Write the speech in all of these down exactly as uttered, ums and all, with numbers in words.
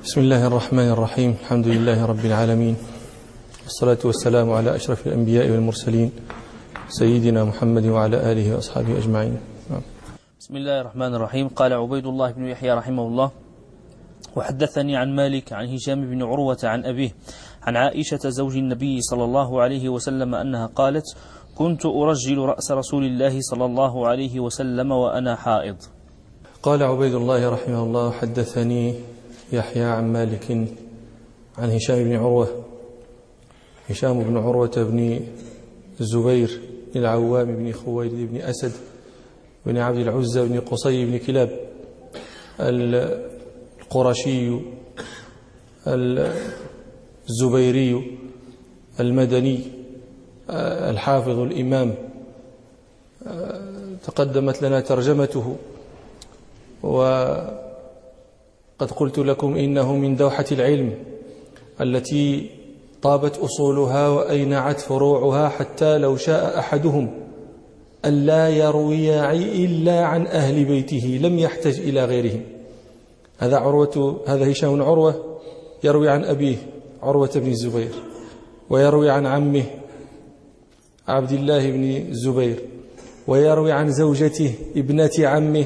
بسم الله الرحمن الرحيم. الحمد لله رب العالمين، والصلاة والسلام على أشرف الأنبياء والمرسلين سيدنا محمد وعلى آله وأصحابه أجمعين. بسم الله الرحمن الرحيم. قال عبيد الله بن يحيى رحمه الله: وحدثني عن مالك عن هشام بن عروة عن أبيه عن عائشة زوج النبي صلى الله عليه وسلم أنها قالت: كنت أرجل رأس رسول الله صلى الله عليه وسلم وأنا حائض. قال عبيد الله رحمه الله: حدثني يحيى عن مالك عن هشام بن عروة هشام بن عروة بن الزبير بن العوام بن خويلد بن أسد بن عبد العزى بن قصي بن كلاب القرشي الزبيري المدني الحافظ الإمام. تقدمت لنا ترجمته، وقد قلت لكم إنه من دوحة العلم التي طابت أصولها وأينعت فروعها، حتى لو شاء أحدهم أن لا يروي إلا عن أهل بيته لم يحتج إلى غيرهم. هذا عروة هذا هشام بن عروة يروي عن أبيه عروة بن الزبير، ويروي عن عمه عبد الله بن الزبير، ويروي عن زوجته ابنة عمه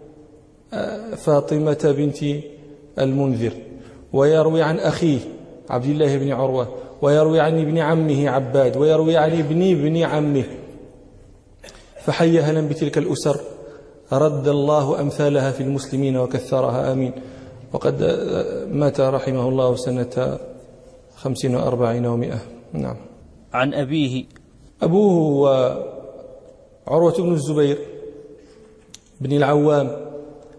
فاطمة بنت المنذر، ويروي عن أخيه عبد الله بن عروة، ويروي عن ابن عمه عباد، ويروي عن ابن ابن عمه. فحي هلا بتلك الأسر، رد الله أمثالها في المسلمين وكثرها، آمين. وقد مات رحمه الله سنة خمسين وأربعين ومئة. نعم. عن أبيه أبوه عروة بن الزبير بن العوام،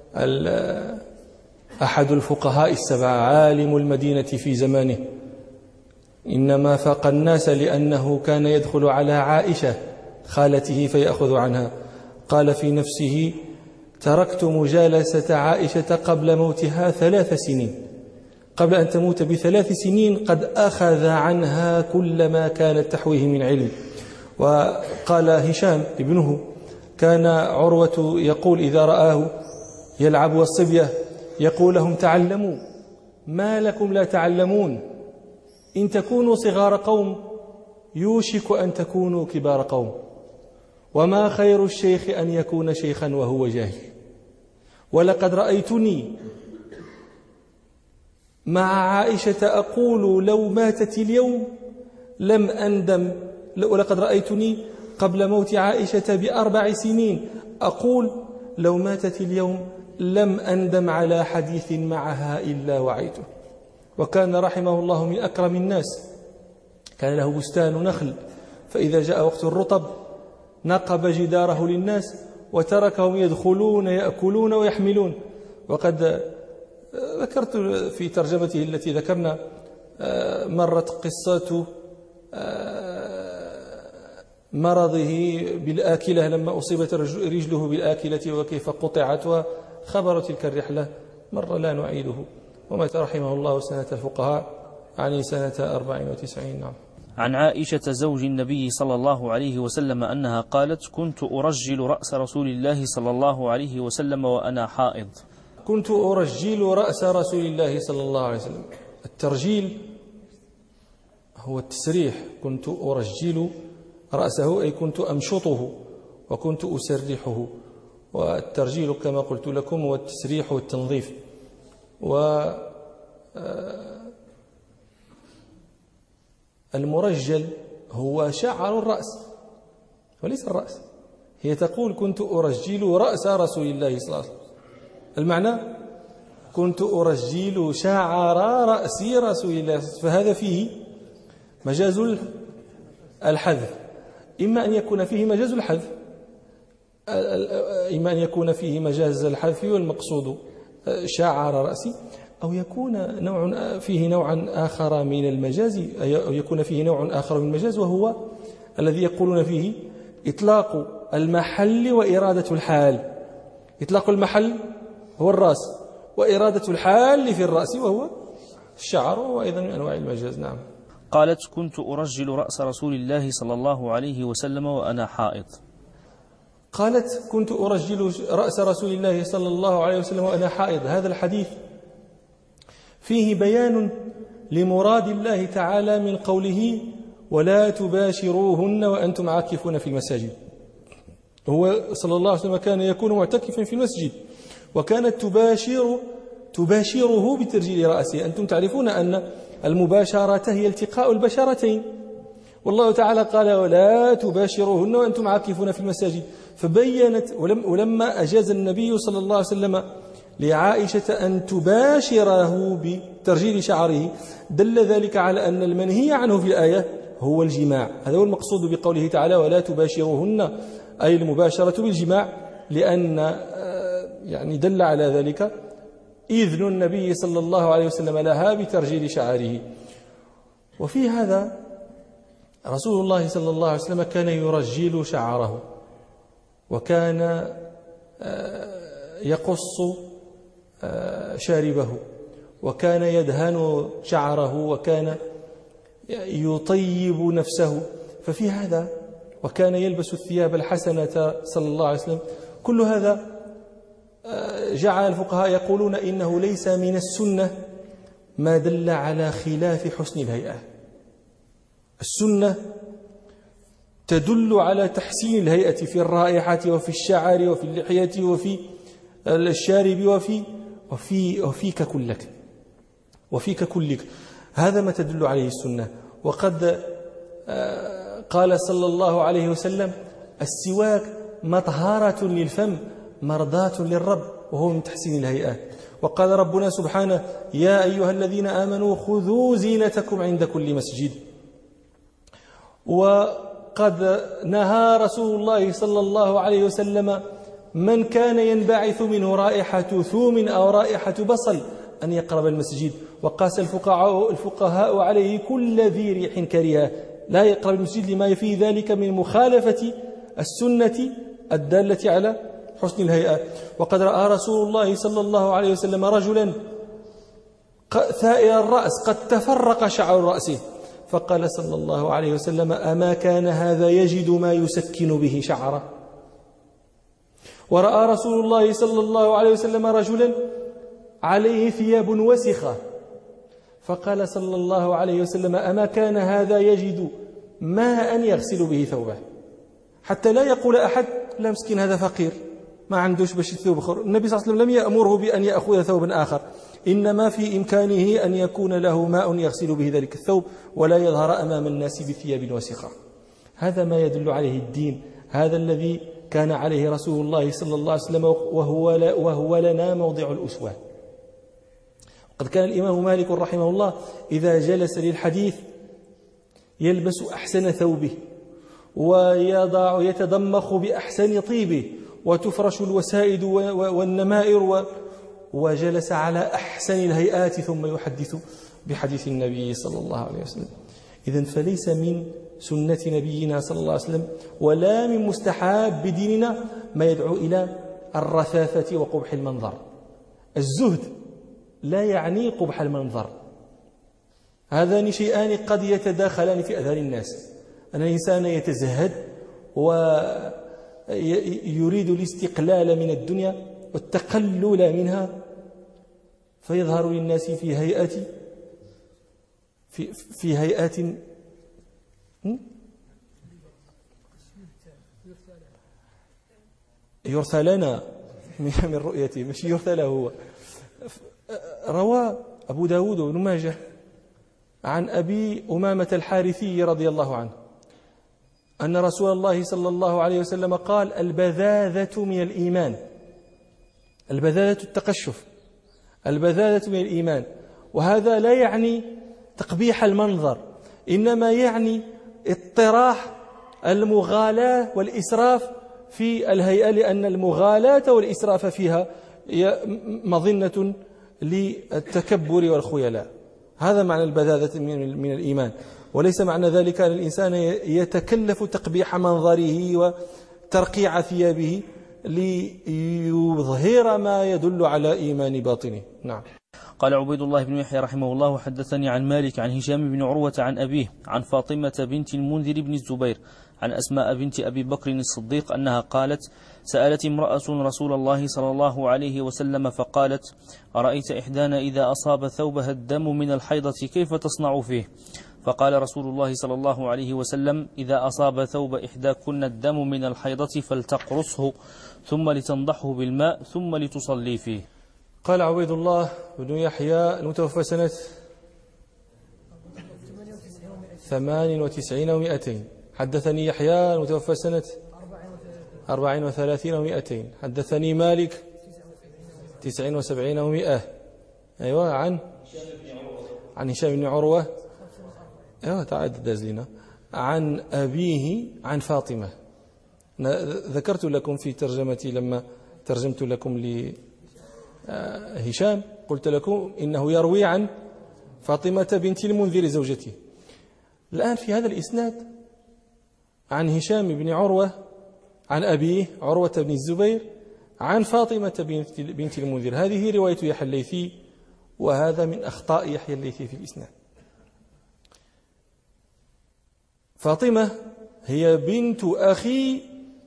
أحد الفقهاء السبعة، عالم المدينة في زمانه، إنما فاق الناس لأنه كان يدخل على عائشة خالته فيأخذ عنها. قال في نفسه: تركت مجالسة عائشة قبل موتها ثلاث سنين، قبل أن تموت بثلاث سنين قد أخذ عنها كل ما كانت تحويه من علم. وقال هشام ابنه: كان عروة يقول إذا رآه يلعب والصبية يقول لهم: تعلموا ما لكم لا تعلمون، إن تكونوا صغار قوم يوشك أن تكونوا كبار قوم، وما خير الشيخ أن يكون شيخا وهو جاهل. ولقد رأيتني مع عائشة أقول لو ماتت اليوم لم أندم، ولقد رأيتني قبل موت عائشة بأربع سنين أقول لو ماتت اليوم لم أندم على حديث معها إلا وعيته. وكان رحمه الله من أكرم الناس، كان له بستان نخل، فإذا جاء وقت الرطب نقب جداره للناس وتركهم يدخلون يأكلون ويحملون. وقد ذكرت في ترجمته التي ذكرنا مرت قصة مرضه بالآكلة لما أصيبت رجله بالآكلة وكيف قطعت، وخبر تلك الرحلة مرة لا نعيده. ومات رحمه الله سنة الفقهاء، يعني سنة أربعين وتسعين. نعم. عن عائشة زوج النبي صلى الله عليه وسلم أنها قالت: كنت أرجل رأس رسول الله صلى الله عليه وسلم وأنا حائض. كنت أرجل رأس رسول الله صلى الله عليه وسلم. الترجيل هو التسريح، كنت أرجل رأسه أي كنت أمشطه وكنت أسرحه، والترجيل كما قلت لكم هو التسريح والتنظيف. والمرجل هو شعر الرأس وليس الرأس. هي تقول: كنت أرجل رأس رسول الله صلى الله عليه وسلم، المعنى كنت أرجل شعر رأس رسول الله، فهذا فيه مجاز الحذف، إما أن يكون فيه مجاز الحذف إما أن يكون فيه مجاز الحذف والمقصود شعر رأسي، أو يكون نوع فيه نوعا آخر من المجاز، أو يكون فيه نوع آخر من المجاز، وهو الذي يقولون فيه إطلاق المحل وإرادة الحال. إطلاق المحل هو الرأس، وإرادة الحال في الرأس وهو الشعر، وأيضا من أنواع المجاز. نعم. قالت: كنت أرجل رأس رسول الله صلى الله عليه وسلم وأنا حائض. قالت: كنت أرجل رأس رسول الله صلى الله عليه وسلم وأنا حائض. هذا الحديث فيه بيان لمراد الله تعالى من قوله ولا تباشروهن وأنتم عاكفون في المساجد. هو صلى الله عليه وسلم كان يكون معتكفا في المسجد، وكانت تباشر تباشره بترجيل رأسه. أنتم تعرفون أن المباشرة هي التقاء البشرتين، والله تعالى قال ولا تباشروهن وأنتم عاكفون في المساجد. فبينت ولما أجاز النبي صلى الله عليه وسلم لعائشة أن تباشره بترجيل شعره دل ذلك على أن المنهي عنه في الآية هو الجماع. هذا هو المقصود بقوله تعالى ولا تباشروهن، أي المباشرة بالجماع، لأن يعني دل على ذلك إذن النبي صلى الله عليه وسلم لها بترجيل شعره. وفي هذا رسول الله صلى الله عليه وسلم كان يرجل شعره، وكان يقص شاربه، وكان يدهن شعره، وكان يطيب نفسه. ففي هذا وكان يلبس الثياب الحسنة صلى الله عليه وسلم. كل هذا جعل الفقهاء يقولون إنه ليس من السنة ما دل على خلاف حسن الهيئة. السنة تدل على تحسين الهيئة في الرائحة وفي الشعر وفي اللحية وفي الشارب وفي وفي وفيك كلك وفيك كلك هذا ما تدل عليه السنة. وقد قال صلى الله عليه وسلم السواك مطهرة للفم مرضاة للرب، وهو من تحسين الهيئات. وقال ربنا سبحانه يا أيها الذين آمنوا خذوا زينتكم عند كل مسجد. وقد نهى رسول الله صلى الله عليه وسلم من كان ينبعث منه رائحة ثوم أو رائحة بصل أن يقرب المسجد، وقاس الفقهاء الفقهاء عليه كل ذي ريح كريهة لا يقرب المسجد لما في ذلك من مخالفة السنة الدالة على حسن الهيئة. وقد رأى رسول الله صلى الله عليه وسلم رجلا ثائر الرأس قد تفرق شعر رأسه، فقال صلى الله عليه وسلم أما كان هذا يجد ما يسكن به شعره. ورأى رسول الله صلى الله عليه وسلم رجلا عليه ثياب وسخة، فقال صلى الله عليه وسلم أما كان هذا يجد ماء يغسل به ثوبه، حتى لا يقول أحد لا مسكين هذا فقير ما عندوش باش يثوب آخر. النبي صلى الله عليه وسلم لم يأمره بأن يأخذ ثوبا آخر، إنما في إمكانه أن يكون له ماء يغسل به ذلك الثوب ولا يظهر أمام الناس بثياب وسخة. هذا ما يدل عليه الدين، هذا الذي كان عليه رسول الله صلى الله عليه وسلم، وهو, وهو لنا موضع الأسوة. قد كان الإمام مالك رحمه الله إذا جلس للحديث يلبس أحسن ثوبه ويضع يتضمخ بأحسن طيبه وتفرش الوسائد والنمائر، وجلس على أحسن الهيئات ثم يحدث بحديث النبي صلى الله عليه وسلم. إذن فليس من سنة نبينا صلى الله عليه وسلم ولا من مستحاب بديننا ما يدعو إلى الرثاثة وقبح المنظر. الزهد لا يعني قبح المنظر، هذان شيئان قد يتداخلان في أذهان الناس. أن الإنسان يتزهد ويريد الاستقلال من الدنيا والتقلل منها، فيظهر للناس في هيئات في, في هيئات يرثى لنا من رؤيته، مش يرثى له هو. روى أبو داود وابن ماجه عن أبي أمامة الحارثي رضي الله عنه أن رسول الله صلى الله عليه وسلم قال البذاذة من الإيمان. البذاذة التقشف، البذاذة من الإيمان. وهذا لا يعني تقبيح المنظر، إنما يعني اطراح المغالاة والإسراف في الهيئة، لأن المغالاة والإسراف فيها مظنة للتكبر والخيلاء. هذا معنى البذاذة من الإيمان، وليس معنى ذلك أن الإنسان يتكلف تقبيح منظره وترقيع ثيابه ليظهر ما يدل على إيمان باطنه. نعم. قال عبيد الله بن يحيى رحمه الله وحدثني عن مالك عن هشام بن عروة عن أبيه عن فاطمة بنت المنذر بن الزبير عن أسماء بنت أبي بكر الصديق أنها قالت: سألت امرأة رسول الله صلى الله عليه وسلم فقالت: أرأيت إحدانا إذا أصاب ثوبها الدم من الحيضة كيف تصنع فيه؟ فقال رسول الله صلى الله عليه وسلم: إذا أصاب ثوب إحداكن الدم من الحيضة فلتقرصه ثم لتنضحه بالماء ثم لتصلي فيه. قال عبيد الله بن يحيى المتوفى سنة ثمان وتسعين ومائتين، حدثني يحيى المتوفى سنة أربع وثلاثين ومائتين، حدثني مالك تسع وسبعين ومائة. أيوة عن عن هشام بن عروة. أيوة تعد دازلنا عن أبيه عن فاطمة. ذكرت لكم في ترجمتي لما ترجمت لكم لهشام قلت لكم إنه يروي عن فاطمة بنت المنذر زوجته. الآن في هذا الإسناد عن هشام بن عروة عن أبيه عروة بن الزبير عن فاطمة بنت المنذر. هذه رواية يحيى الليثي، وهذا من أخطاء يحيى الليثي في الإسناد. فاطمة هي بنت أخي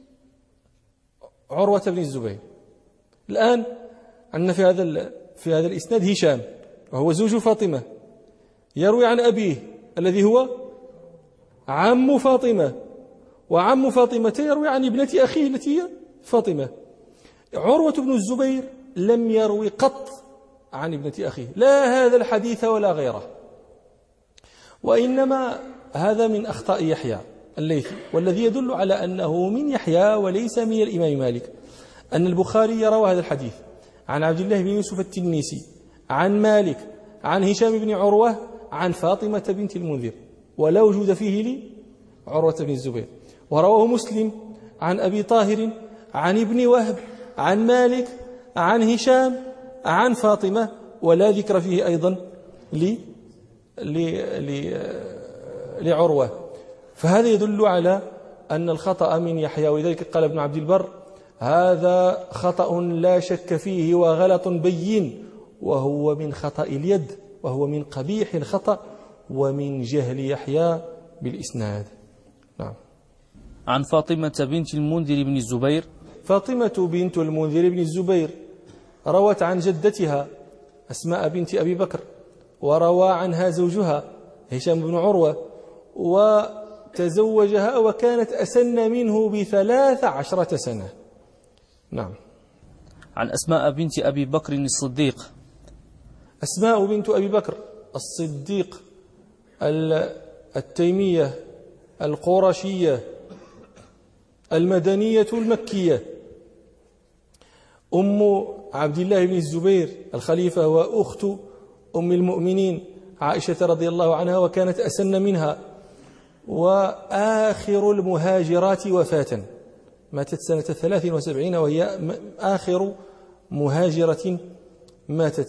عروة بن الزبير. الآن عندنا في هذا في هذا الإسناد هشام وهو زوج فاطمة يروي عن أبيه الذي هو عم فاطمة، وعم فاطمة يروي عن ابنة أخيه التي هي فاطمة. عروة بن الزبير لم يروي قط عن ابنة أخيه، لا هذا الحديث ولا غيره، وإنما هذا من أخطاء يحيى الليثي، والذي يدل على أنه من يحيى وليس من الإمام مالك. أن البخاري يروى هذا الحديث عن عبد الله بن يوسف التنيسي عن مالك عن هشام بن عروة عن فاطمة بنت المنذر، ولا وجود فيه لعروة بن الزبير. ورواه مسلم عن أبي طاهر عن ابن وهب عن مالك عن هشام عن فاطمة، ولا ذكر فيه أيضا ل لعروة. فهذا يدل على أن الخطأ من يحيى، ولذلك قال ابن عبد البر: هذا خطأ لا شك فيه وغلط بين، وهو من خطأ اليد، وهو من قبيح الخطأ ومن جهل يحيى بالإسناد. نعم. عن فاطمة بنت المنذر بن الزبير. فاطمة بنت المنذر بن الزبير روت عن جدتها أسماء بنت أبي بكر، وروى عنها زوجها هشام بن عروة، وتزوجها وكانت أسن منه بثلاث عشرة سنة. نعم. عن أسماء بنت أبي بكر الصديق. أسماء بنت أبي بكر الصديق التيمية القرشية المدنية المكية، أم عبد الله بن الزبير الخليفة، وأخت أم المؤمنين عائشة رضي الله عنها، وكانت أسن منها، وآخر المهاجرات وفاة، ماتت سنة ثلاث وسبعين وهي آخر مهاجرة ماتت.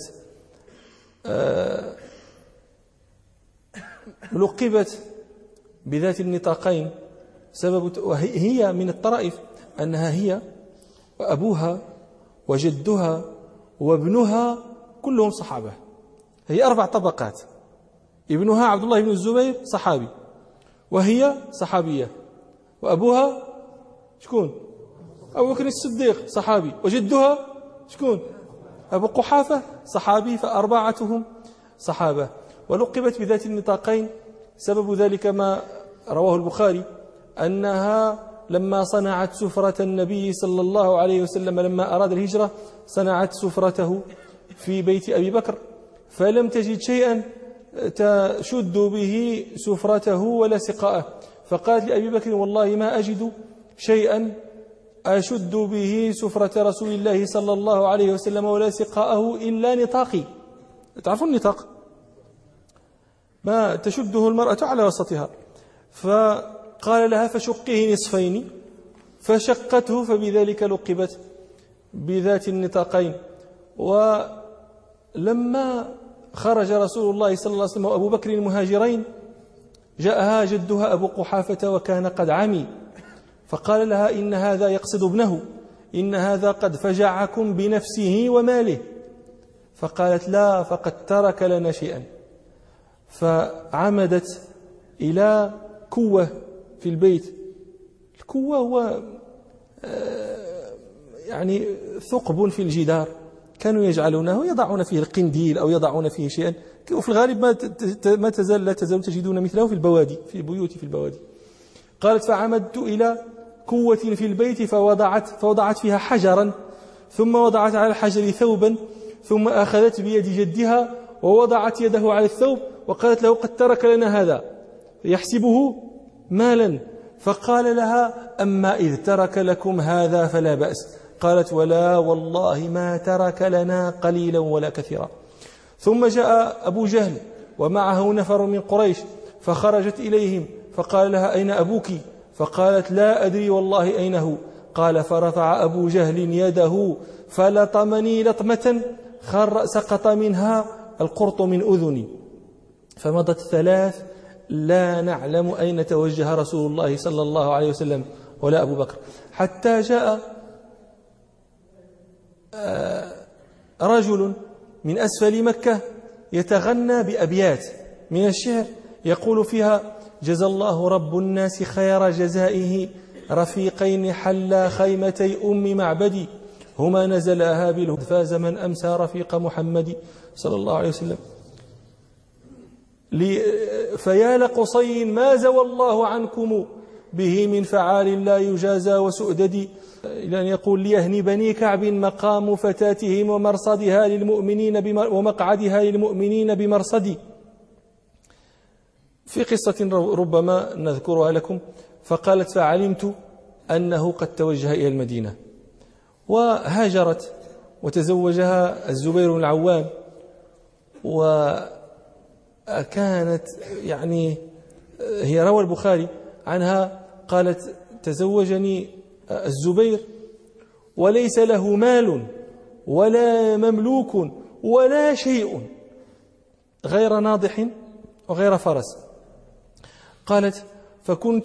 لقبت بذات النطاقين سبب، وهي من الطرائف أنها هي وأبوها وجدها وابنها كلهم صحابة، هي أربع طبقات. ابنها عبد الله بن الزبير صحابي، وهي صحابية، وأبوها شكون؟ أبو بكر الصديق صحابي، وجدها شكون؟ أبو قحافة صحابي، فأربعتهم صحابة. ولقبت بذات النطاقين سبب ذلك ما رواه البخاري أنها لما صنعت سفرة النبي صلى الله عليه وسلم لما أراد الهجرة صنعت سفرته في بيت أبي بكر، فلم تجد شيئا تشد به سفرته ولا سقاءه، فقالت لأبي بكر: والله ما أجد شيئا أشد به سفرة رسول الله صلى الله عليه وسلم ولا سقاءه إلا نطاقي. تعرفون النطاق ما تشده المرأة على وسطها، فقال لها: فشقيه نصفين، فشقته، فبذلك لقبت بذات النطاقين. ولما خرج رسول الله صلى الله عليه وسلم وأبو بكر المهاجرين جاءها جدها أبو قحافة وكان قد عمي، فقال لها: إن هذا يقصد ابنه، إن هذا قد فجعكم بنفسه وماله. فقالت: لا، فقد ترك لنا شيئا. فعمدت إلى كوة في البيت الكوة هو يعني ثقب في الجدار كانوا يجعلونه يضعون فيه القنديل أو يضعون فيه شيئا، وفي الغالب ما ما تزال لا تزال تجدون مثله في البوادي، في البيوت في البوادي. قالت فعمدت إلى كوة في البيت فوضعت فوضعت فيها حجرا، ثم وضعت على الحجر ثوبا، ثم أخذت بيد جدها ووضعت يده على الثوب وقالت له قد ترك لنا هذا يحسبه مالا، فقال لها أما إذ ترك لكم هذا فلا بأس. قالت ولا والله ما ترك لنا قليلا ولا كثيرا. ثم جاء أبو جهل ومعه نفر من قريش فخرجت إليهم فقال لها أين أبوك؟ فقالت لا أدري والله أين هو. قال فرفع أبو جهل يده فلطمني لطمة سقط منها القرط من أذني. فمضت ثلاث لا نعلم أين توجه رسول الله صلى الله عليه وسلم ولا أبو بكر، حتى جاء رجل من أسفل مكة يتغنى بأبيات من الشعر يقول فيها جزى الله رب الناس خير جزائه رفيقين حلا خيمتي أم معبدي هما نزلاها بالهد فاز من أمسى رفيق محمد صلى الله عليه وسلم. فيا لقصي ما زوى الله عنكم به من فعال لا يجازى وسؤدد، إلى أن يقول ليهني بني كعب مقام فتاتهم ومرصدها للمؤمنين ومقعدها للمؤمنين بمرصد. في قصة ربما نذكرها لكم، فقالت فعلمت أنه قد توجه إلى المدينة، وهاجرت وتزوجها الزبير بن العوام، وكانت يعني هي روى البخاري عنها قالت تزوجني الزبير وليس له مال ولا مملوك ولا شيء غير ناضح وغير فرس. قالت فكنت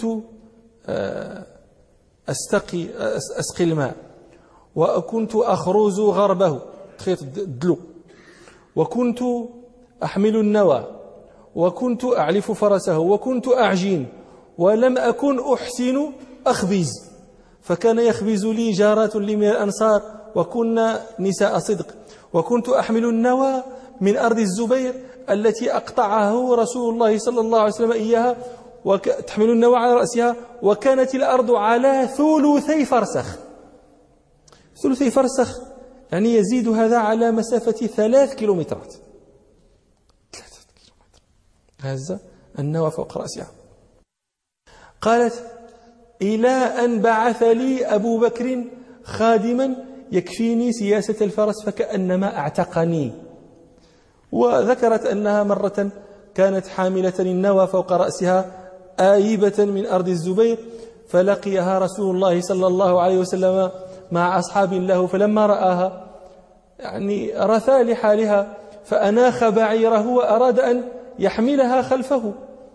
أستقي أسقي الماء وكنت أخرز غربه خيط الدلو، وكنت أحمل النوى، وكنت أعلف فرسه، وكنت أعجين، ولم أكن أحسن أخبز، فكان يخبز لي جارات لي من الأنصار وكنا نساء صدق، وكنت أحمل النوى من أرض الزبير التي أقطعه رسول الله صلى الله عليه وسلم إياها، وتحمل النوى على رأسها، وكانت الأرض على ثلثي فرسخ. ثلثي فرسخ يعني يزيد هذا على مسافة ثلاث كيلومترات، ثلاثة كيلومتر هذا النوى فوق رأسها. قالت إلى أن بعث لي أبو بكر خادما يكفيني سياسة الفرس فكأنما اعتقني. وذكرت أنها مرة كانت حاملة النوى فوق رأسها آيبة من أرض الزبير، فلقيها رسول الله صلى الله عليه وسلم مع أصحاب له، فلما رآها يعني رثى لحالها فأناخ بعيره وأراد أن يحملها خلفه،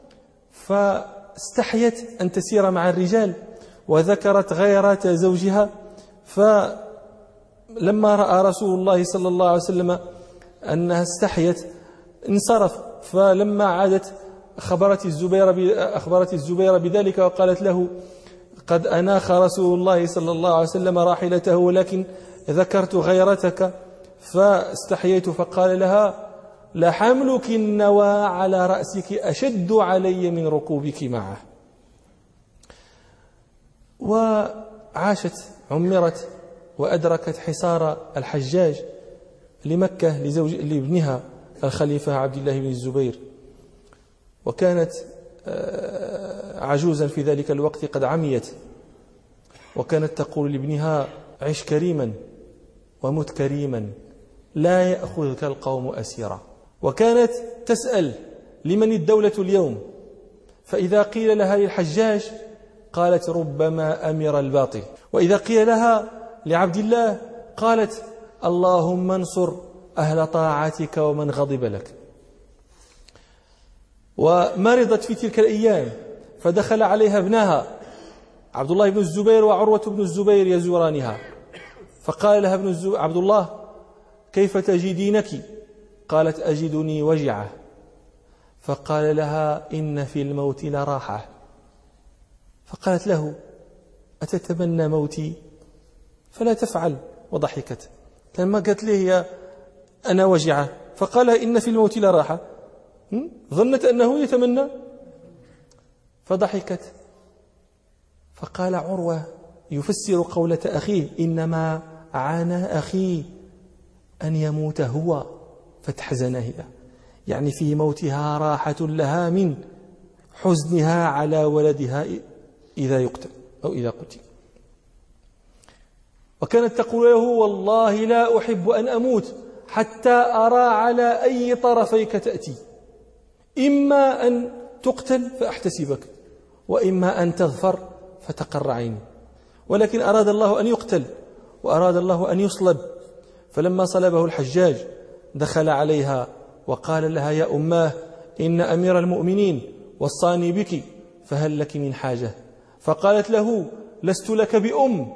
فاستحيت أن تسير مع الرجال، وذكرت غيرة زوجها. فلما رأى رسول الله صلى الله عليه وسلم أنها استحيت انصرف، فلما عادت أخبرت الزبير أخبرت الزبير بذلك وقالت له قد أناخ رسول الله صلى الله عليه وسلم راحلته ولكن ذكرت غيرتك فاستحييت. فقال لها لحملك النوى على رأسك أشد علي من ركوبك معه. وعاشت عمرت وأدركت حصار الحجاج لمكة لزوج لابنها الخليفة عبد الله بن الزبير، وكانت عجوزا في ذلك الوقت قد عميت، وكانت تقول لابنها عش كريما ومت كريما لا يأخذك القوم أسيرا. وكانت تسأل لمن الدولة اليوم، فإذا قيل لها للحجاج قالت ربما أمر الباطل، وإذا قيل لها لعبد الله قالت اللهم انصر أهل طاعتك ومن غضب لك. ومرضت في تلك الأيام فدخل عليها ابنها عبد الله بن الزبير وعروة بن الزبير يزورانها، فقال لها ابن الزبير عبد الله كيف تجدينك؟ قالت أجدني وجعة. فقال لها إن في الموت لراحة. فقالت له أتتمنى موتي؟ فلا تفعل. وضحكت. لما قالت له هي أنا وجعة فقال إن في الموت لراحة، ظنت أنه يتمنى فضحكت. فقال عروة يفسر قولة أخيه إنما عانى أخي أن يموت هو فتحزن هي، يعني في موتها راحة لها من حزنها على ولدها إذا يقتل أو إذا قتل. وكانت تقول له والله لا أحب أن أموت حتى أرى على أي طرفيك تأتي، إما أن تقتل فأحتسبك وإما أن تظفر فتقر عيني. ولكن أراد الله أن يقتل وأراد الله أن يصلب. فلما صلبه الحجاج دخل عليها وقال لها يا أماه إن أمير المؤمنين وصاني بك فهل لك من حاجة؟ فقالت له لست لك بأم،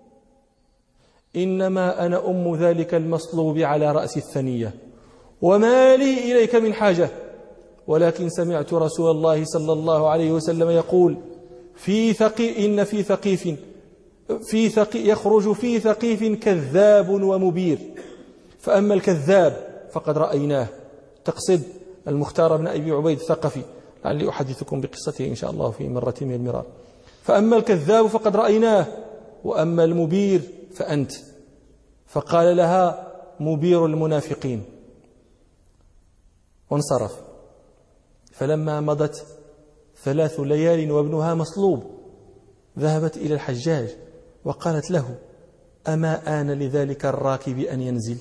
إنما أنا أم ذلك المصلوب على رأس الثنية، وما لي إليك من حاجة، ولكن سمعت رسول الله صلى الله عليه وسلم يقول في ثقيف إن في ثقيف في ثقيف يخرج في ثقيف كذاب ومبير، فأما الكذاب فقد رأيناه، تقصد المختار بن أبي عبيد الثقفي، لعلي أحدثكم بقصته إن شاء الله في مرة من المرار. فأما الكذاب فقد رأيناه وأما المبير فأنت. فقال لها مبير المنافقين وانصرف. فلما مضت ثلاث ليال وابنها مصلوب ذهبت إلى الحجاج وقالت له أما آن لذلك الراكب أن ينزل؟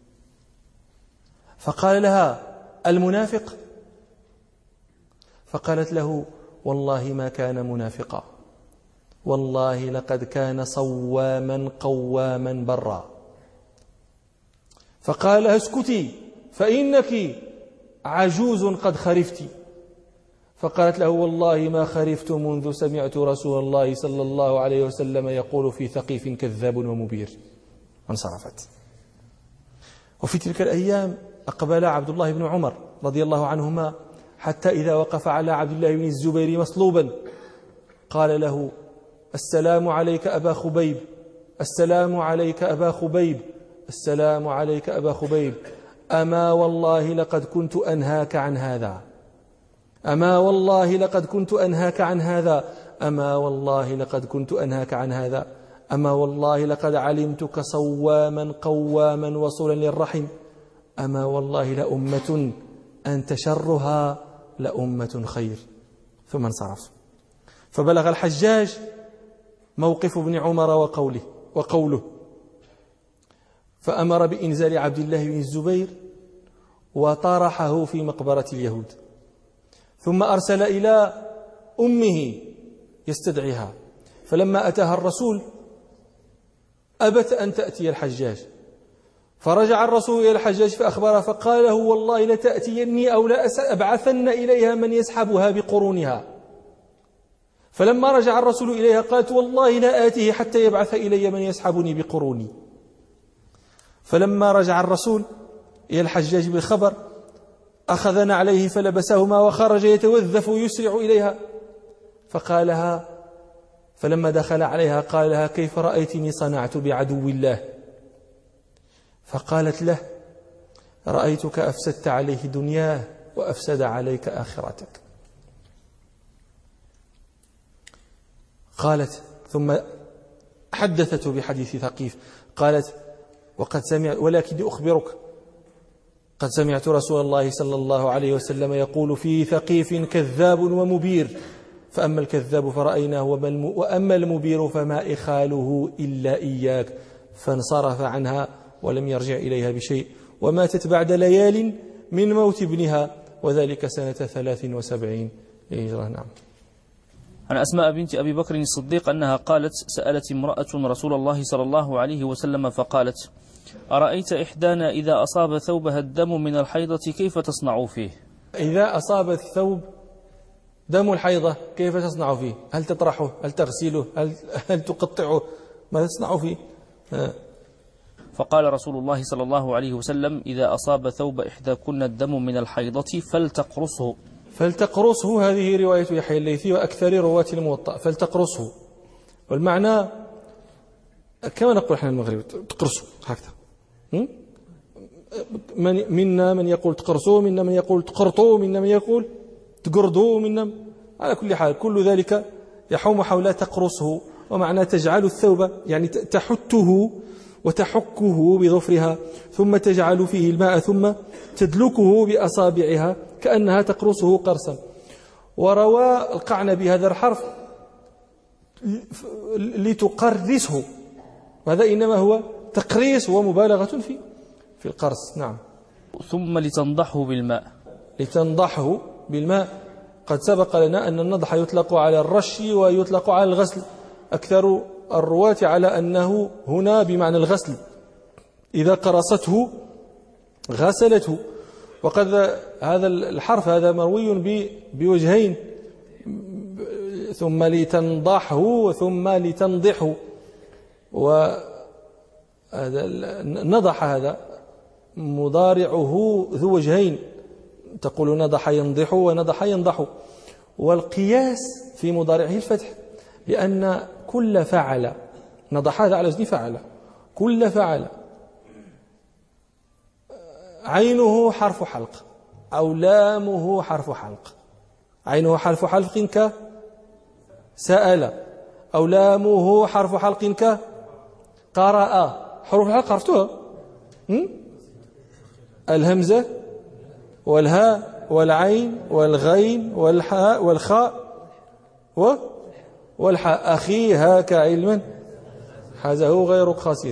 فقال لها المنافق؟ فقالت له والله ما كان منافقا، والله لقد كان صواما قواما برا. فقال لها اسكتي فإنك عجوز قد خرفتِ. فقالت له والله ما خرفت منذ سمعت رسول الله صلى الله عليه وسلم يقول في ثقيف كذاب ومبير. وانصرفت. وفي تلك الأيام أقبل عبد الله بن عمر رضي الله عنهما حتى إذا وقف على عبد الله بن الزبير مصلوبا قال له السلام عليك أبا خبيب، السلام عليك أبا خبيب، السلام عليك أبا خبيب، أما والله لقد كنت أنهاك عن هذا، أما والله لقد كنت أنهاك عن هذا، أما والله لقد كنت أنهاك عن هذا، أما والله لقد علمتك صواما قواما وصولا للرحم، أما والله لأمة أنت شرها لأمة خير. ثم انصرف. فبلغ الحجاج موقف ابن عمر وقوله وقوله فأمر بإنزال عبد الله بن الزبير وطرحه في مقبرة اليهود، ثم أرسل إلى أمه يستدعيها. فلما أتاها الرسول أبت أن تأتي الحجاج، فرجع الرسول إلى الحجاج فأخبره فقال له والله لتأتيني أو لأبعثن إليها من يسحبها بقرونها. فلما رجع الرسول إليها قالت والله لا آتيه حتى يبعث إلي من يسحبني بقروني. فلما رجع الرسول إلى الحجاج بالخبر أخذ نعليه فلبسهما وخرج يتوذف يسرع إليها. فقالها فلما دخل عليها قال لها كيف رأيتني صنعت بعدو الله؟ فقالت له رأيتك أفسدت عليه دنياه وأفسد عليك آخرتك. قالت ثم حدثته بحديث ثقيف قالت وقد سمعت ولكني أخبرك قد سمعت رسول الله صلى الله عليه وسلم يقول في ثقيف كذاب ومبير، فأما الكذاب فرأيناه وأما المبير فما إخاله إلا إياك. فانصرف عنها ولم يرجع إليها بشيء، وماتت بعد ليال من موت ابنها وذلك سنة ثلاث وسبعين للهجرة. نعم. عن أسماء بنت أبي بكر الصديق أنها قالت سألت امرأة رسول الله صلى الله عليه وسلم فقالت أرأيت إحدانا إذا أصاب ثوبها الدم من الحيضة كيف تصنع فيه؟ إذا أصاب الثوب دم الحيضة كيف تصنع فيه؟ هل تطرحه؟ هل تغسله؟ هل, هل تقطعه؟ ما تصنع فيه؟ ها. فقال رسول الله صلى الله عليه وسلم إذا أصاب ثوب إحداكن الدم من الحيضة فلتقرصه. فلتقرصه هذه رواية يحيى الليثي وأكثر رواة الموطأ. فلتقرصه والمعنى كما نقول احنا المغرب تقرصوا هكذا. من منا من يقول تقرصوا، منا من يقول تقرطوا، منا من يقول تقردوا، منا على كل حال كل ذلك يحوم حول تقرصه، ومعنى تجعل الثوب يعني تحته وتحكه بظفرها، ثم تجعل فيه الماء ثم تدلكه بأصابعها كأنها تقرصه قرصا. وروى القعنبي هذا الحرف لتقرصه، وهذا إنما هو تقريص ومبالغة في في القرص. نعم. ثم لتنضحه بالماء. لتنضحه بالماء. قد سبق لنا أن النضح يطلق على الرش ويطلق على الغسل، أكثر الرواة على أنه هنا بمعنى الغسل، إذا قرصته غسلته. وقد هذا الحرف هذا مروي بوجهين، ثم لتنضحه ثم لتنضحه. وهذا نضح هذا مضارعه ذو وجهين، تقول نضح ينضح ونضح ينضح. والقياس في مضارعه الفتح، لأن كل فعل، نضح هذا على وزن فعل، كل فعل عينه حرف حلق أو لامه حرف حلق. عينه حرف حلق ك سأل، أو لامه حرف حلق ك قرأ. حروف الحلق عرفتوها؟ الهمزة والهاء والعين والغين والحاء والخاء والحاء. أخي هاك علما حازه غير خاسر.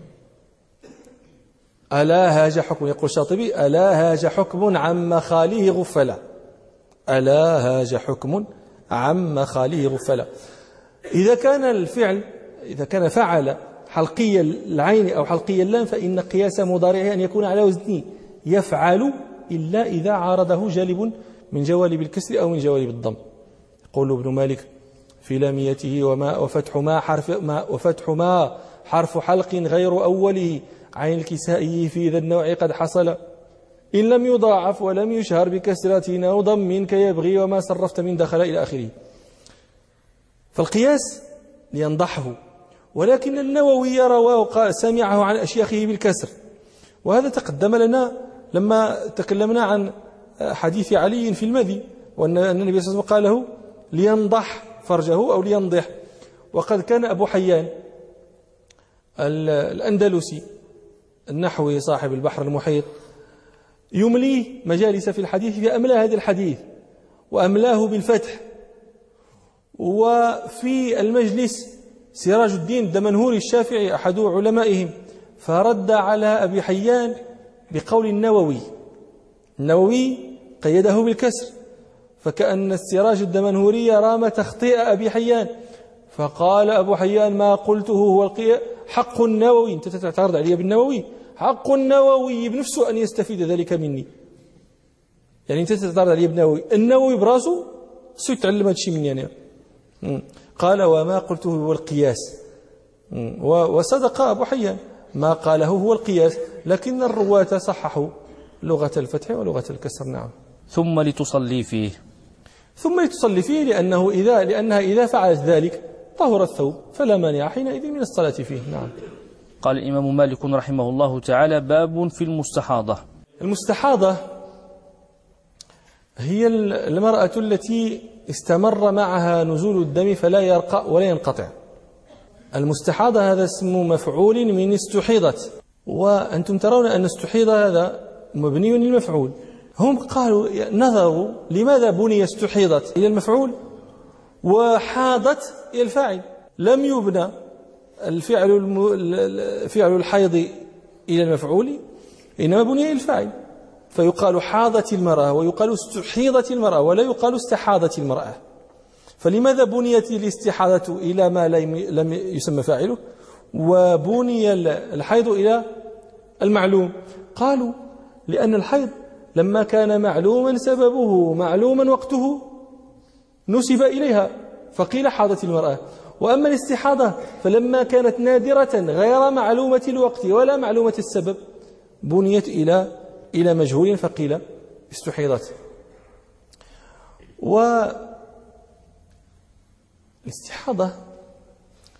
ألا هاج حكم، يقول الشاطبي ألا هاج حكم عم خاليه غفلا. ألا هاج حكم عم خاليه غفلا. إذا كان الفعل إذا كان فعل حلقي العين أو حلقي اللام، فإن قياس مضارعه أن يكون على وزن يفعل، إلا إذا عارضه جالب من جوالب الكسر أو من جوالب الضم. يقول ابن مالك في لاميته وما وفتح ما حرف ما وفتح ما حرف حلق غير أوله عين الكسائي في ذا النوع قد حصل، إن لم يضاعف ولم يشهر بكسرة أو ضم كيبغي وما صرفت من دخل إلى آخره. فالقياس لينضحه، ولكن النووي رواه سمعه عن أشياخه بالكسر، وهذا تقدم لنا لما تكلمنا عن حديث علي في المذي، وأن النبي صلى الله عليه وسلم قال له لينضح فرجه أو لينضح. وقد كان أبو حيان الأندلسي النحوي صاحب البحر المحيط يمليه مجالس في الحديث، فأملى هذا الحديث وأملاه بالفتح. وفي المجلس سراج الدين الدمنهوري الشافعي أحد علمائهم فرد على أبي حيان بقول النووي. النووي قيده بالكسر، فكأن السراج الدمنهوري رام تخطئ أبي حيان، فقال أبو حيان ما قلته هو القياس حق النووي. أنت تعترض علي بالنووي؟ حق النووي بنفسه أن يستفيد ذلك مني. يعني أنت تعترض علي بالنووي، النووي براسه سو يتعلم هذا الشيء مني أنا. قال وما قلته هو القياس. وصدق أبو حيان، ما قاله هو القياس، لكن الرواة صححوا لغة الفتح ولغة الكسر. نعم. ثم لتصلي فيه. ثم لتصلي فيه لأنه إذا لأنها إذا فعلت ذلك طهر الثوب، فلا مانع حينئذ من الصلاة فيه. نعم. قال الإمام مالك رحمه الله تعالى باب في المستحاضة. المستحاضة هي المرأة التي استمر معها نزول الدم فلا يرقى ولا ينقطع. المستحاضة هذا اسم مفعول من استحيضت، وأنتم ترون أن استحيض هذا مبني للمفعول. هم قالوا نظروا لماذا بني استحيضت إلى المفعول وحاضت إلى الفاعل، لم يبنى الفعل الم... فعل الحيض إلى المفعول، إنما بني إلى الفاعل. فيقال حاضت المرأة ويقال استحيضت المرأة ولا يقال استحاضت المرأة. فلماذا بنيت الاستحاضة إلى ما لم يسمى فاعله وبني الحيض إلى المعلوم؟ قالوا لأن الحيض لما كان معلوما سببه معلوما وقته نسب إليها فقيل حاضت المرأة. وأما الاستحاضة فلما كانت نادرة غير معلومة الوقت ولا معلومة السبب بنيت إلى إلى مجهول فقيل استحيضت. والاستحاضة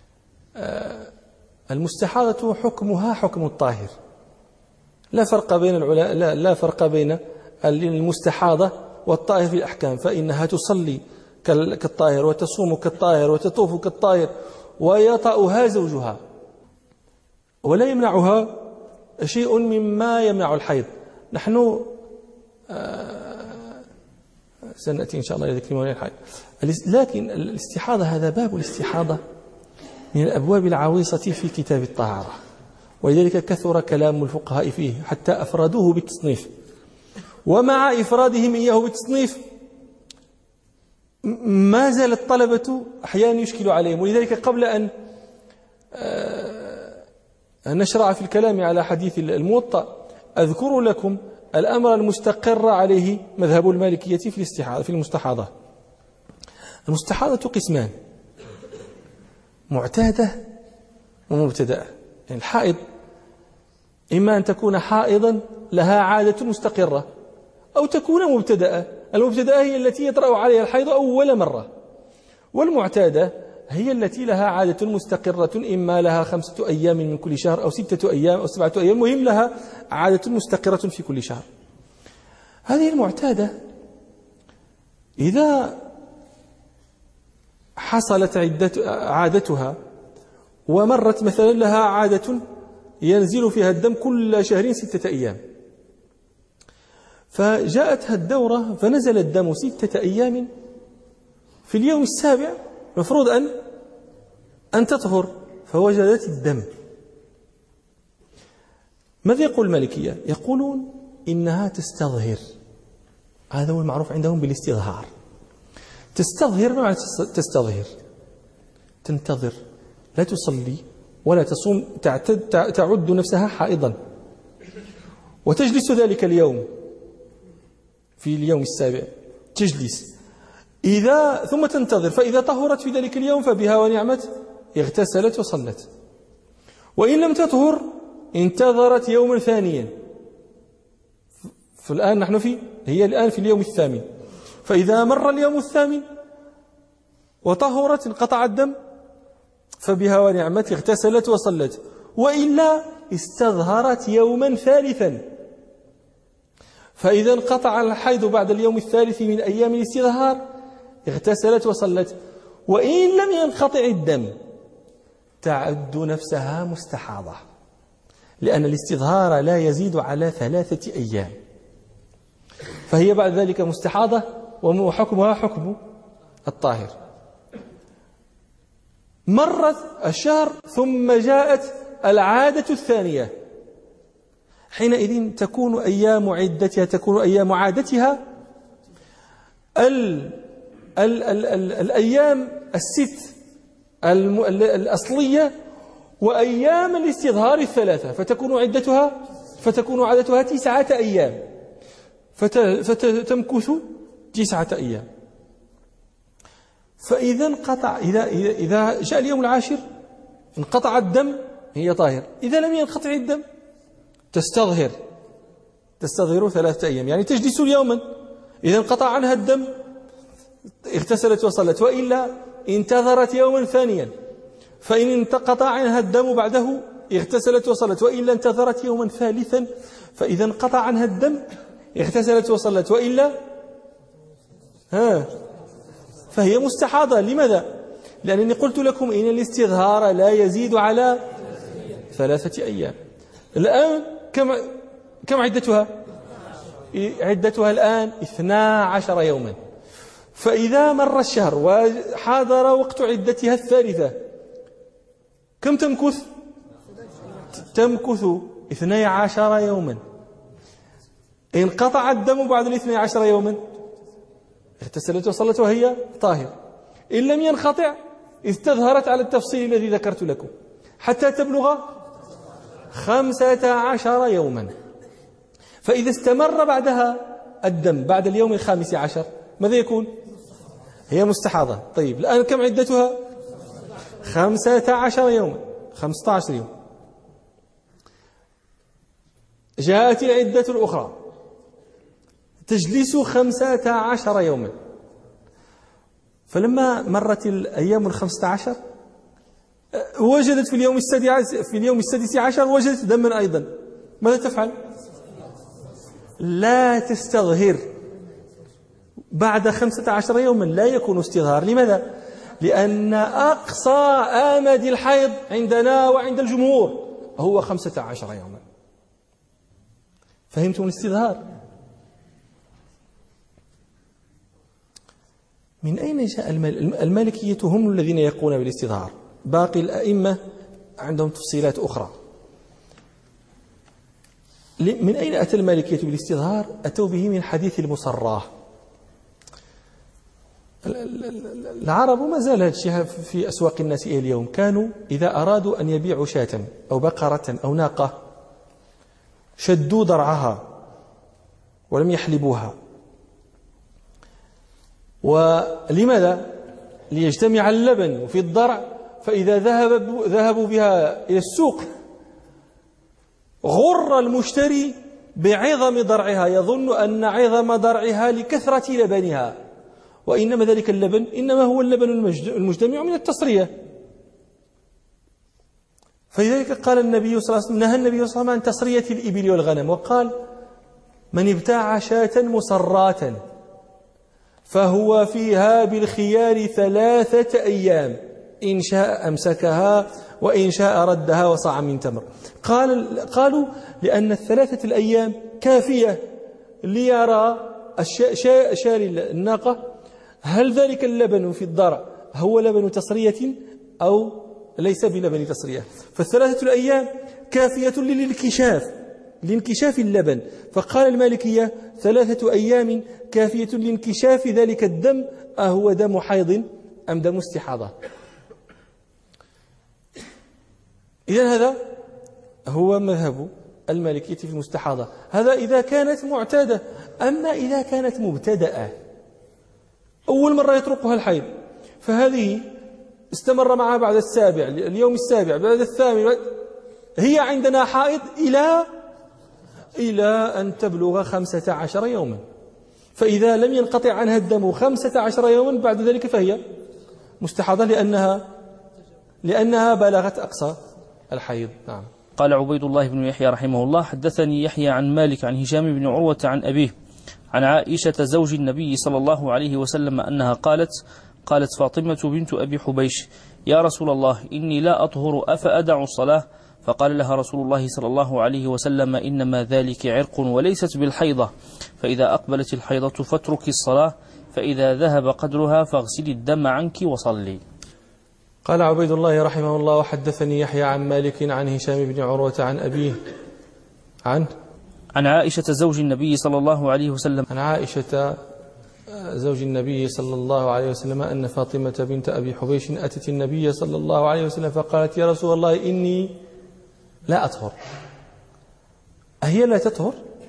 المستحاضة حكمها حكم الطاهر، لا فرق بين العلا لا, لا فرق بين المستحاضة والطاهر في الأحكام، فإنها تصلي كالطاهر وتصوم كالطاهر وتطوف كالطاهر ويطأها زوجها، ولا يمنعها شيء مما يمنع الحيض. نحن سنأتي إن شاء الله إلى ذكر موانع الحيض، لكن الاستحاضة هذا باب الاستحاضة من الأبواب العويصة في كتاب الطهارة، ولذلك كثر كلام الفقهاء فيه حتى أفردوه بالتصنيف، ومع إفرادهم إياه بالتصنيف ما زال الطلبة أحيانا يشكل عليهم. ولذلك قبل أن نشرع في الكلام على حديث الموطأ أذكر لكم الأمر المستقر عليه مذهب المالكية في الاستحاضة في المستحاضة. المستحاضة قسمان: معتادة ومبتدأة. يعني الحائض إما أن تكون حائضا لها عادة مستقرة، أو تكون مبتدأة. المبتدأة هي التي يطرأ عليها الحيض أول مرة، والمعتادة هي التي لها عادة مستقرة، إما لها خمسة أيام من كل شهر أو ستة أيام أو سبعة أيام، مهم لها عادة مستقرة في كل شهر. هذه المعتادة إذا حصلت عادتها ومرت مثلا لها عادة ينزل فيها الدم كل شهر ستة أيام، فجاءتها الدورة فنزل الدم ستة أيام، في اليوم السابع مفروض أن أن تطهر، فوجدت الدم. ماذا يقول المالكية؟ يقولون إنها تستظهر. هذا هو المعروف عندهم بالاستظهار. تستظهر، ما معنى تستظهر؟ تنتظر، لا تصلي ولا تصوم، تعد نفسها حائضا، وتجلس ذلك اليوم في اليوم السابع تجلس إذا ثم تنتظر، فإذا طهرت في ذلك اليوم فبها ونعمت، اغتسلت وصلت. وإن لم تطهر انتظرت يوما ثانيا، فالآن نحن في هي الآن في اليوم الثامن، فإذا مر اليوم الثامن وطهرت انقطع الدم فبها ونعمت، اغتسلت وصلت. وإلا استظهرت يوما ثالثا، فإذا انقطع الحيض بعد اليوم الثالث من أيام الاستظهار اغتسلت وصلت. وإن لم ينقطع الدم تعد نفسها مستحاضة، لأن الاستظهار لا يزيد على ثلاثة أيام، فهي بعد ذلك مستحاضة وحكمها حكم الطاهر. مرت الشهر ثم جاءت العادة الثانية، حينئذ تكون أيام عدتها تكون أيام عادتها ال ال ال ال الأيام الست الأصلية وأيام الاستظهار الثلاثة، فتكون عدتها فتكون عادتها تسعة أيام، فتمكث تسعة أيام. فإذا انقطع إذا إذا جاء اليوم العاشر انقطع الدم هي طاهر، إذا لم ينقطع الدم تستظهر تستظهر ثلاثة أيام، يعني تجلس يوما، إذا انقطع عنها الدم اغتسلت وصلت، وإلا انتظرت يوما ثانيا، فإن انقطع عنها الدم بعده اغتسلت وصلت، وإلا انتظرت يوما ثالثا، فإذا انقطع عنها الدم اغتسلت وصلت، وإلا ها فهي مستحاضة. لماذا؟ لأنني قلت لكم إن الاستظهار لا يزيد على ثلاثة أيام. الآن كم كم عدتها؟ عدتها الآن اثنا عشر يوما، فإذا مر الشهر وحاضر وقت عدتها الثالثة كم تمكث؟ تمكث اثني عشر يوما. انقطع الدم بعد الاثني عشر يوما اغتسلت وصلت وهي طاهر. إن لم ينقطع استظهرت على التفصيل الذي ذكرت لكم حتى تبلغ خمسة عشر يوما. فإذا استمر بعدها الدم بعد اليوم الخامس عشر ماذا يكون؟ هي مستحاضة. طيب الآن كم عدتها؟ خمسة عشر يوما، خمسة عشر يوم. جاءت العدة الأخرى تجلس خمسة عشر يوما، فلما مرت الأيام الخمسة عشر وجدت في اليوم السادس في اليوم السادس عشر وجدت دما أيضا، ماذا تفعل؟ لا تستظهر. بعد خمسة عشر يوما لا يكون استظهار. لماذا؟ لأن أقصى آمد الحيض عندنا وعند الجمهور هو خمسة عشر يوما. فهمتم الاستظهار؟ من أين جاء المال؟ المالكية هم الذين يقولون بالاستظهار، باقي الأئمة عندهم تفصيلات أخرى. من أين أتى المالكية بالاستظهار؟ أتوا به من حديث المصراه. العرب ما زال هذا الشيء في أسواق الناس اليوم، كانوا إذا أرادوا أن يبيعوا شاة أو بقرة أو ناقة شدوا ضرعها ولم يحلبوها. ولماذا؟ ليجتمع اللبن في الضرع، فإذا ذهب ذهبوا بها إلى السوق غر المشتري بعظم ضرعها، يظن أن عظم ضرعها لكثرة لبنها، وإنما ذلك اللبن إنما هو اللبن المجتمع من التصرية. فلذلك قال النبي صلى الله عليه وسلم، نهى النبي صلى الله عليه وسلم عن تصرية الإبل والغنم، وقال: من ابتاع شاة مصراة فهو فيها بالخيار ثلاثة أيام، إن شاء أمسكها وإن شاء ردها وصاع من تمر. قال قالوا لأن الثلاثة الأيام كافية ليرى شاري الناقة هل ذلك اللبن في الضرع هو لبن تصرية أو ليس بلبن تصرية. فالثلاثة الأيام كافية للانكشاف لانكشاف اللبن. فقال المالكية: ثلاثة أيام كافية لانكشاف ذلك الدم، أهو دم حيض أم دم استحاضة. إذن هذا هو مذهب المالكية في المستحاضة. هذا إذا كانت معتادة. أما إذا كانت مبتدأة أول مرة يطرقها الحيض، فهذه استمر معها بعد السابع، اليوم السابع، بعد الثامن، هي عندنا حائض إلى إلى أن تبلغ خمسة عشر يوما. فإذا لم ينقطع عنها الدم خمسة عشر يوما بعد ذلك فهي مستحاضة، لأنها لأنها بلغت أقصى الحيض. نعم. قال عبيد الله بن يحيى رحمه الله: حدثني يحيى عن مالك عن هشام بن عروة عن أبيه عن عائشة زوج النبي صلى الله عليه وسلم أنها قالت: قالت فاطمة بنت أبي حبيش: يا رسول الله، إني لا أطهر أفأدع الصلاة؟ فقال لها رسول الله صلى الله عليه وسلم: إنما ذلك عرق وليست بالحيضة، فإذا أقبلت الحيضة فاتركي الصلاة، فإذا ذهب قدرها فاغسلي الدم عنك وصلي. قال عبيد الله رحمه الله: وحدثني يحيى عن مالك عن هشام بن عروة عن أبيه عن عن عائشة زوج النبي صلى الله عليه وسلم عن عائشة زوج النبي صلى الله عليه وسلم أن فاطمة بنت أبي حبيش أتت النبي صلى الله عليه وسلم فقالت: يا رسول الله، إني لا أطهر. أهي لا تطهر؟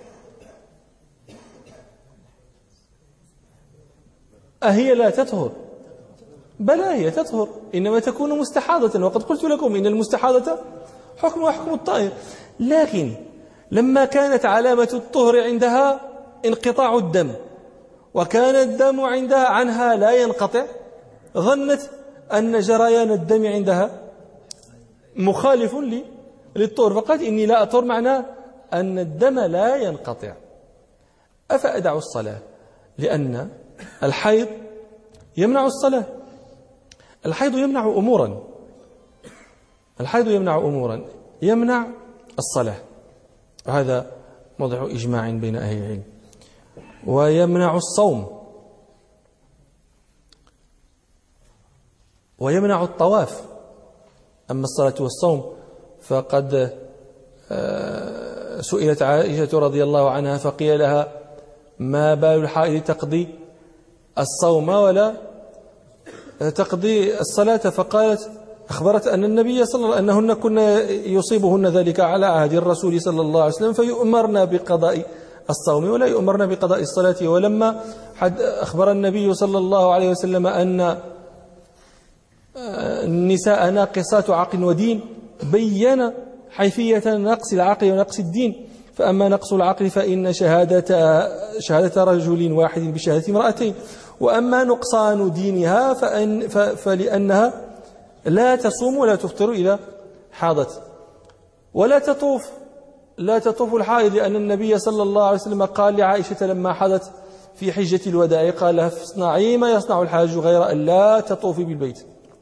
أهي لا تطهر؟ بلى هي تطهر، إنما تكون مستحاضة، وقد قلت لكم إن المستحاضة حكمها حكم الطاهر. لكن لما كانت علامة الطهر عندها انقطاع الدم، وكان الدم عندها عنها لا ينقطع، ظنت أن جريان الدم عندها مخالف للطهر، فقالت: إني لا أطهر، معناه أن الدم لا ينقطع. أفأدع الصلاة؟ لأن الحيض يمنع الصلاة. الحيض يمنع أمورا الحيض يمنع أمورا يمنع الصلاة، وهذا موضع إجماع بين أهل العلم. ويمنع الصوم، ويمنع الطواف. أما الصلاة والصوم فقد سئلت عائشة رضي الله عنها فقيل لها: ما بال الحائض تقضي الصوم ولا تقضي الصلاة؟ فقالت أخبرت أن النبي صلى الله عليه وسلم أنهن كنا يصيبهن ذلك على عهد الرسول صلى الله عليه وسلم، فيؤمرنا بقضاء الصوم ولا يؤمرنا بقضاء الصلاة. ولما أخبر النبي صلى الله عليه وسلم أن النساء ناقصات عقل ودين، بين حيثية نقص العقل ونقص الدين. فأما نقص العقل فإن شهادة شهادة رجل واحد بشهادة امرأتين، وأما نقصان دينها فإن فلأنها لا تصوم ولا تفطر إذا حاضت. ولا تطوف لا تطوف الحائض، لأن النبي صلى الله عليه وسلم قال لعائشة لما حضت في حجة الوداع قال لها اصنعي ما يصنع الحاج غير أن لا تطوفي بالبيت.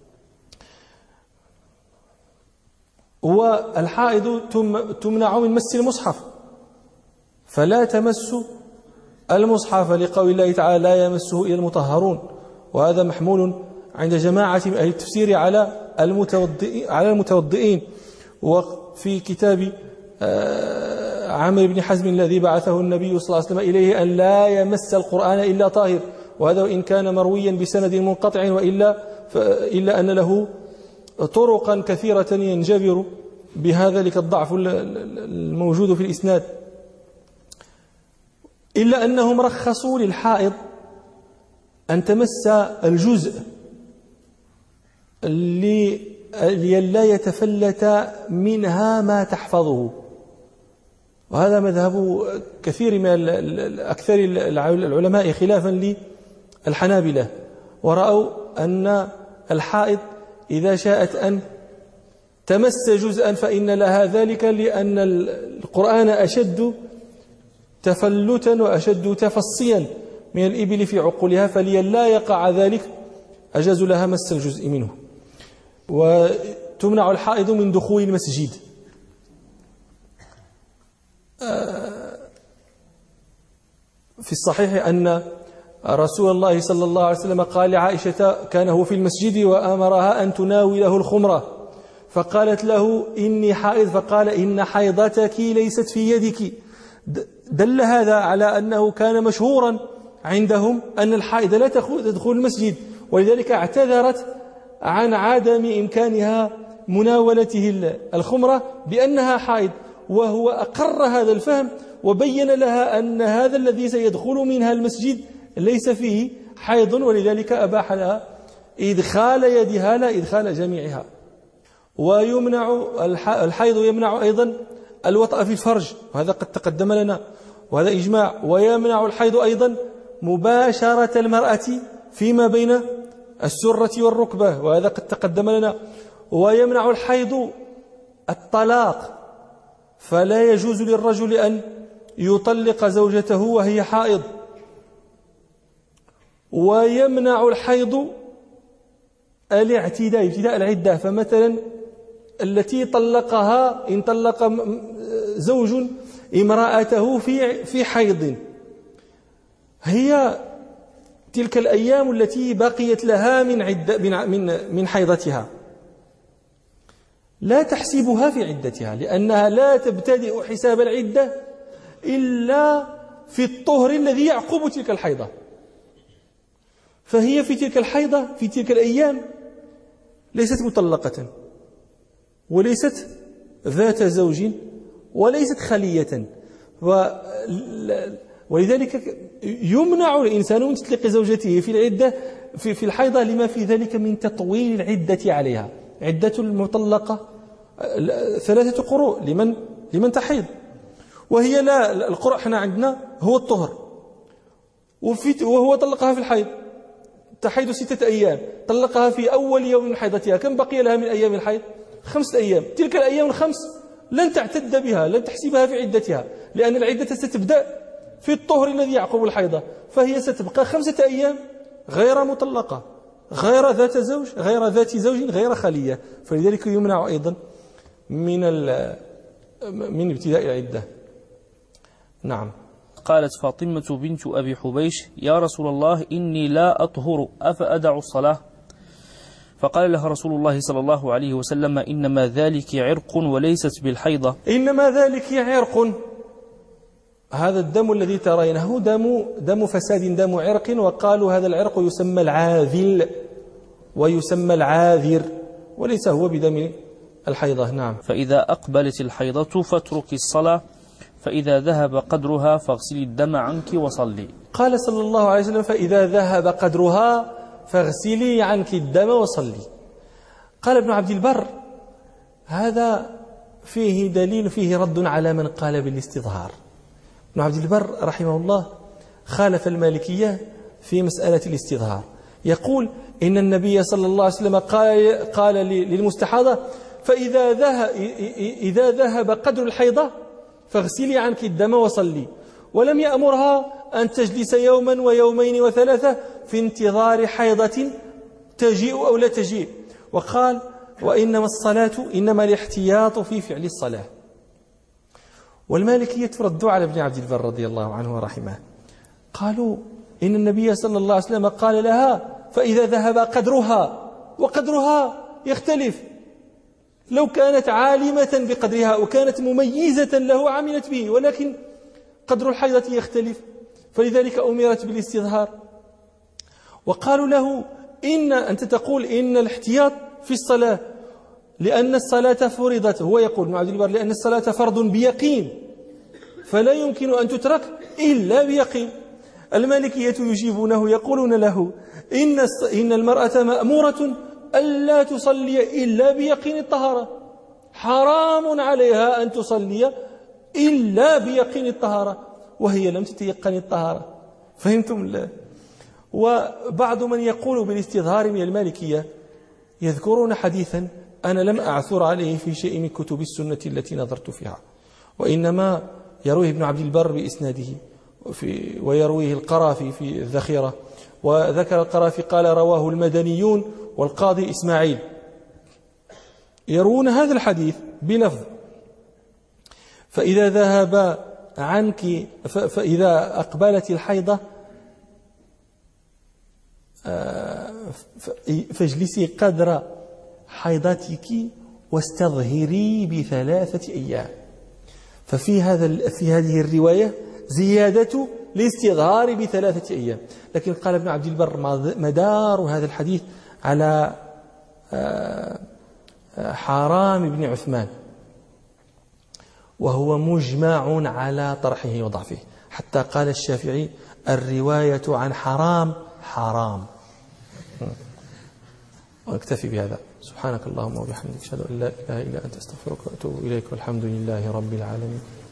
والحائض تمنع من مس المصحف، فلا تمس المصحف لقول الله تعالى لا يمسه إلا المطهرون، وهذا محمول عند جماعة من أهل التفسير على المتوضئين على المتوضئين. وفي كتاب عمرو بن حزم الذي بعثه النبي صلى الله عليه وسلم إليه أن لا يمس القرآن إلا طاهر، وهذا إن كان مرويا بسند منقطع، وإلا إلا أن له طرقا كثيرة ينجبر بهذا لك الضعف الموجود في الإسناد. إلا أنهم رخصوا للحائض أن تمس الجزء لئلا يتفلت منها ما تحفظه، وهذا مذهب كثير من أكثر العلماء خلافا للحنابلة، ورأوا أن الحائض إذا شاءت أن تمس جزءا فإن لها ذلك، لأن القرآن أشد تفلتا وأشد تفصيا من الإبل في عقولها، فلئلا يقع ذلك أجاز لها مس الجزء منه. وتمنع الحائض من دخول المسجد. في الصحيح أن رسول الله صلى الله عليه وسلم قال لعائشة كان هو في المسجد وأمرها أن تناوله الخمرة، فقالت له إني حائض، فقال إن حيضتك ليست في يدك. دل هذا على أنه كان مشهورا عندهم أن الحائض لا تدخل المسجد، ولذلك اعتذرت عن عدم إمكانها مناولته الخمرة بأنها حائض، وهو أقر هذا الفهم وبين لها أن هذا الذي سيدخل منها المسجد ليس فيه حيض، ولذلك أباح لها إدخال يدها لا إدخال جميعها. ويمنع الحيض يمنع أيضا الوطأ في الفرج، وهذا قد تقدم لنا وهذا إجماع. ويمنع الحيض أيضا مباشرة المرأة فيما بين السرة والركبة، وهذا قد تقدم لنا. ويمنع الحيض الطلاق، فلا يجوز للرجل أن يطلق زوجته وهي حائض. ويمنع الحيض الاعتداء ابتداء العدة، فمثلا التي طلقها إن طلق زوج امرأته في في حيض، هي تلك الأيام التي بقيت لها من عدة من من حيضتها لا تحسبها في عدتها، لأنها لا تبتدئ حساب العدة إلا في الطهر الذي يعقب تلك الحيضة. فهي في تلك الحيضة في تلك الأيام ليست مطلقة وليست ذات زوج وليست خلية، ولذلك يمنع الإنسان من تطليق زوجته في العدة في في الحيضة لما في ذلك من تطويل العدة عليها. عدة المطلقة ثلاثة قروء لمن لمن تحيض، وهي لا القرء احنا عندنا هو الطهر، وفي وهو طلقها في الحيض تحيض ستة أيام، طلقها في أول يوم من حيضتها، كم بقي لها من أيام الحيض؟ خمسة أيام. تلك الأيام الخمس لن تعتد بها، لن تحسبها في عدتها، لأن العدة ستبدأ في الطهر الذي يعقب الحيضة، فهي ستبقى خمسة أيام غير مطلقة، غير ذات زوج، غير ذات زوج، غير خلية. فلذلك يمنع أيضا من من ابتداء العدة. نعم. قالت فاطمة بنت أبي حبيش يا رسول الله إني لا أطهر أفأدع الصلاة؟ فقال لها رسول الله صلى الله عليه وسلم إنما ذلك عرق وليست بالحيضة. إنما ذلك عرق، هذا الدم الذي ترينه دم دم فساد، دم عرق، وقالوا هذا العرق يسمى العاذل ويسمى العاذر، وليس هو بدم الحيضة. نعم. فإذا أقبلت الحيضة فاترك الصلاة، فإذا ذهب قدرها فاغسلي الدم عنك وصلي. قال صلى الله عليه وسلم فإذا ذهب قدرها فاغسلي عنك الدم وصلي. قال ابن عبد البر هذا فيه دليل، فيه رد على من قال بالاستظهار. ابن عبد البر رحمه الله خالف المالكية في مسألة الاستظهار، يقول إن النبي صلى الله عليه وسلم قال, قال للمستحاضة فإذا ذهب, إذا ذهب قدر الحيضة فاغسلي عنك الدم وصلي، ولم يأمرها أن تجلس يوما ويومين وثلاثة في انتظار حيضة تجيء أو لا تجيء. وقال وإنما الصلاة إنما الاحتياط في فعل الصلاة. والمالكية ردوا على ابن عبد البر رضي الله عنه ورحمه، قالوا إن النبي صلى الله عليه وسلم قال لها فإذا ذهب قدرها، وقدرها يختلف، لو كانت عالمة بقدرها وكانت مميزة له عملت به، ولكن قدر الحيضة يختلف، فلذلك أمرت بالاستظهار. وقالوا له إن أنت تقول إن الاحتياط في الصلاة لأن الصلاة فرضت، هو يقول ابن عبد البر لأن الصلاة فرض بيقين فلا يمكن أن تترك إلا بيقين. المالكية يجيبونه يقولون له إن إن المرأة مأمورة ألا تصلي إلا بيقين الطهارة، حرام عليها أن تصلي إلا بيقين الطهارة، وهي لم تتيقن الطهارة. فهمتم؟ لا. وبعض من يقول بالاستظهار من المالكية يذكرون حديثا أنا لم أعثر عليه في شيء من كتب السنة التي نظرت فيها، وإنما يرويه ابن عبد البر بإسناده في ويرويه القرافي في الذخيرة، وذكر القرافي قال رواه المدنيون والقاضي إسماعيل، يروون هذا الحديث بلفظ فإذا ذهب عنك فإذا أقبلت الحيضة فاجلسي قدر حيضتك واستظهري بثلاثة أيام. ففي هذا في هذه الرواية زيادة الاستظهار بثلاثة أيام، لكن قال ابن عبد البر مدار هذا الحديث على حرام بن عثمان، وهو مجمع على طرحه وضعفه، حتى قال الشافعي الرواية عن حرام حرام. واكتفي بهذا. سبحانك اللهم وبحمدك أشهد أن لا إله إلا أنت أستغفرك وأتوب إليك، والحمد لله رب العالمين.